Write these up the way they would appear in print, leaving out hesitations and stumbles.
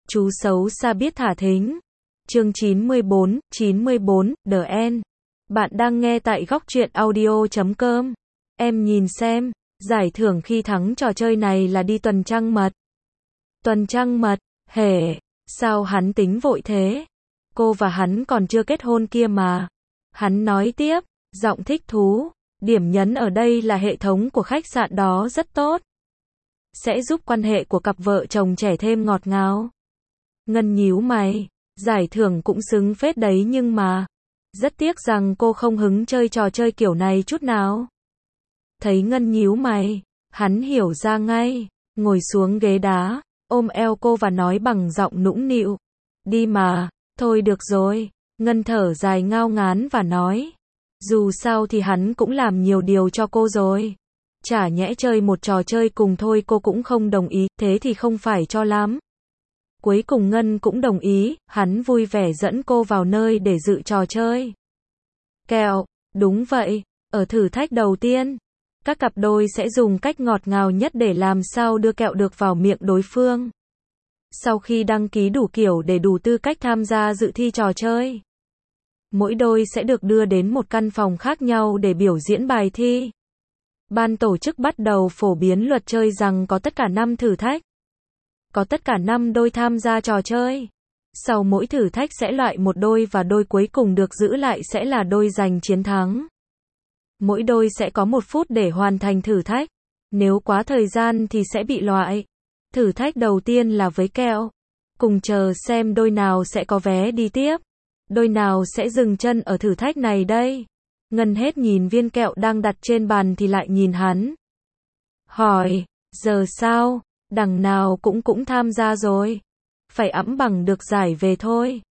Chú xấu xa biết thả thính. Chương 94, The End. Bạn đang nghe tại góc truyện audio.com. Em nhìn xem, giải thưởng khi thắng trò chơi này là đi tuần trăng mật. Tuần trăng mật, hể, sao hắn tính vội thế? Cô và hắn còn chưa kết hôn kia mà. Hắn nói tiếp, giọng thích thú. Điểm nhấn ở đây là hệ thống của khách sạn đó rất tốt. Sẽ giúp quan hệ của cặp vợ chồng trẻ thêm ngọt ngào. Ngân nhíu mày, giải thưởng cũng xứng phết đấy nhưng mà, rất tiếc rằng cô không hứng chơi trò chơi kiểu này chút nào. Thấy Ngân nhíu mày, hắn hiểu ra ngay, ngồi xuống ghế đá, ôm eo cô và nói bằng giọng nũng nịu. Đi mà, thôi được rồi, Ngân thở dài ngao ngán và nói. Dù sao thì hắn cũng làm nhiều điều cho cô rồi. Chả nhẽ chơi một trò chơi cùng thôi cô cũng không đồng ý, thế thì không phải cho lắm. Cuối cùng Ngân cũng đồng ý, hắn vui vẻ dẫn cô vào nơi để dự trò chơi. Kẹo, đúng vậy, ở thử thách đầu tiên, các cặp đôi sẽ dùng cách ngọt ngào nhất để làm sao đưa kẹo được vào miệng đối phương. Sau khi đăng ký đủ kiểu để đủ tư cách tham gia dự thi trò chơi, mỗi đôi sẽ được đưa đến một căn phòng khác nhau để biểu diễn bài thi. Ban tổ chức bắt đầu phổ biến luật chơi rằng có tất cả 5 thử thách. Có tất cả 5 đôi tham gia trò chơi. Sau mỗi thử thách sẽ loại một đôi và đôi cuối cùng được giữ lại sẽ là đôi giành chiến thắng. Mỗi đôi sẽ có 1 phút để hoàn thành thử thách. Nếu quá thời gian thì sẽ bị loại. Thử thách đầu tiên là với kẹo. Cùng chờ xem đôi nào sẽ có vé đi tiếp. Đôi nào sẽ dừng chân ở thử thách này đây? Ngân hết nhìn viên kẹo đang đặt trên bàn thì lại nhìn hắn. Hỏi, giờ sao? Đằng nào cũng tham gia rồi. Phải ẵm bằng được giải về thôi.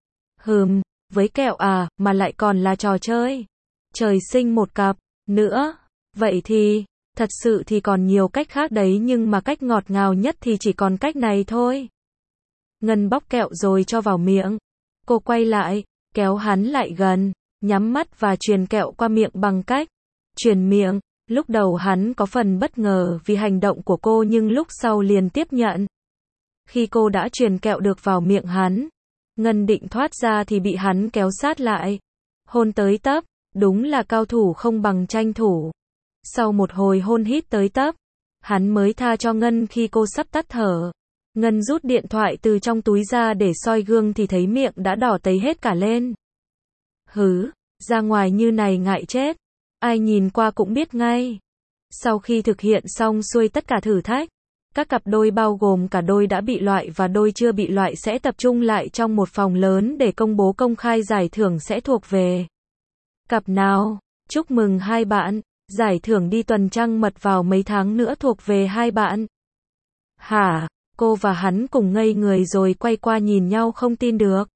Với kẹo à, mà lại còn là trò chơi. Trời sinh một cặp, nữa. Vậy thì, thật sự thì còn nhiều cách khác đấy nhưng mà cách ngọt ngào nhất thì chỉ còn cách này thôi. Ngân bóc kẹo rồi cho vào miệng. Cô quay lại, kéo hắn lại gần, nhắm mắt và truyền kẹo qua miệng bằng cách truyền miệng. Lúc đầu hắn có phần bất ngờ vì hành động của cô nhưng lúc sau liền tiếp nhận. Khi cô đã truyền kẹo được vào miệng hắn, Ngân định thoát ra thì bị hắn kéo sát lại. Hôn tới tấp, đúng là cao thủ không bằng tranh thủ. Sau một hồi hôn hít tới tấp, hắn mới tha cho Ngân khi cô sắp tắt thở. Ngân rút điện thoại từ trong túi ra để soi gương thì thấy miệng đã đỏ tấy hết cả lên. Ra ngoài như này ngại chết. Ai nhìn qua cũng biết ngay. Sau khi thực hiện xong xuôi tất cả thử thách, các cặp đôi bao gồm cả đôi đã bị loại và đôi chưa bị loại sẽ tập trung lại trong một phòng lớn để công bố công khai giải thưởng sẽ thuộc về cặp nào. Chúc mừng hai bạn, giải thưởng đi tuần trăng mật vào mấy tháng nữa thuộc về hai bạn. Hả? Cô và hắn cùng ngây người rồi quay qua nhìn nhau không tin được.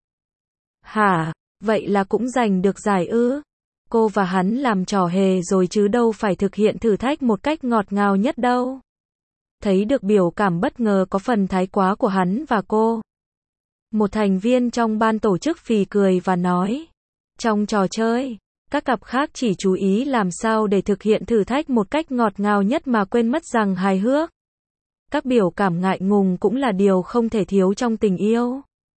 Hả? Vậy là cũng giành được giải ư? Cô và hắn làm trò hề rồi chứ đâu phải thực hiện thử thách một cách ngọt ngào nhất đâu. Thấy được biểu cảm bất ngờ có phần thái quá của hắn và cô, một thành viên trong ban tổ chức phì cười và nói. Trong trò chơi, các cặp khác chỉ chú ý làm sao để thực hiện thử thách một cách ngọt ngào nhất mà quên mất rằng hài hước. Các biểu cảm ngại ngùng cũng là điều không thể thiếu trong tình yêu.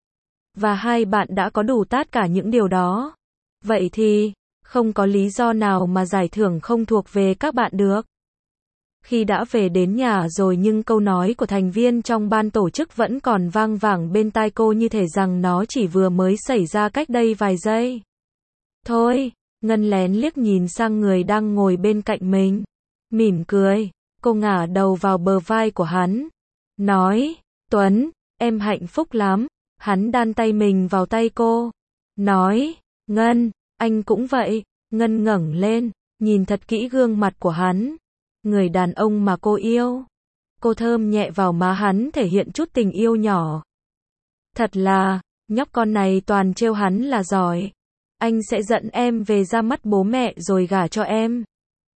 Và hai bạn đã có đủ tất cả những điều đó. Vậy thì, không có lý do nào mà giải thưởng không thuộc về các bạn được. Khi đã về đến nhà rồi nhưng câu nói của thành viên trong ban tổ chức vẫn còn vang vẳng bên tai cô như thể rằng nó chỉ vừa mới xảy ra cách đây vài giây. Thôi, Ngân lén liếc nhìn sang người đang ngồi bên cạnh mình. Mỉm cười, cô ngả đầu vào bờ vai của hắn. Nói, Tuấn, em hạnh phúc lắm. Hắn đan tay mình vào tay cô. Nói, Ngân, anh cũng vậy. Ngân ngẩng lên, nhìn thật kỹ gương mặt của hắn. Người đàn ông mà cô yêu. Cô thơm nhẹ vào má hắn thể hiện chút tình yêu nhỏ. Thật là, nhóc con này toàn trêu hắn là giỏi. Anh sẽ dẫn em về ra mắt bố mẹ rồi gả cho em.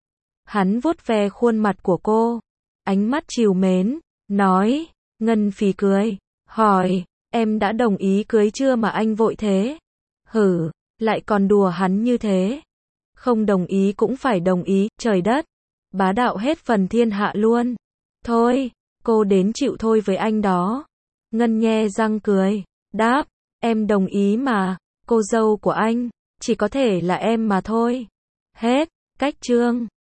Hắn vuốt ve khuôn mặt của cô. Ánh mắt trìu mến. Nói, Ngân phì cười. Hỏi, em đã đồng ý cưới chưa mà anh vội thế? Lại còn đùa hắn như thế. Không đồng ý cũng phải đồng ý, trời đất. Bá đạo hết phần thiên hạ luôn. Thôi, cô đến chịu thôi với anh đó. Ngân nhe răng cười. Đáp, em đồng ý mà, cô dâu của anh, chỉ có thể là em mà thôi. Hết, cách chương.